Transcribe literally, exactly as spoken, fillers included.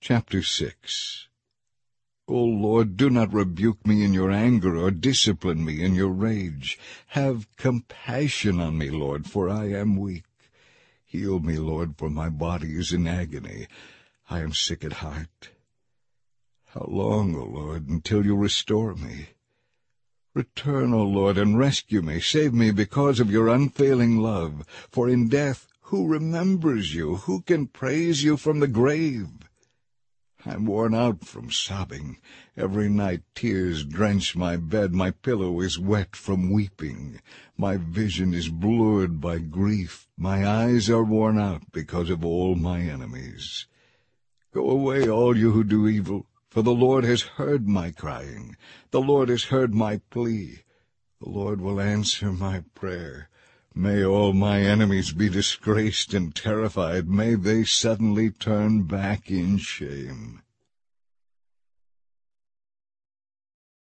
Chapter six. O Lord, do not rebuke me in your anger, or discipline me in your rage. Have compassion on me, Lord, for I am weak. Heal me, Lord, for my body is in agony. I am sick at heart. How long, O Lord, until you restore me? Return, O Lord, and rescue me. Save me because of your unfailing love. For in death, who remembers you? Who can praise you from the grave? I'm worn out from sobbing. Every night tears drench my bed. My pillow is wet from weeping. My vision is blurred by grief. My eyes are worn out because of all my enemies. Go away, all you who do evil, for the Lord has heard my crying. The Lord has heard my plea. The Lord will answer my prayer. May all my enemies be disgraced and terrified. May they suddenly turn back in shame.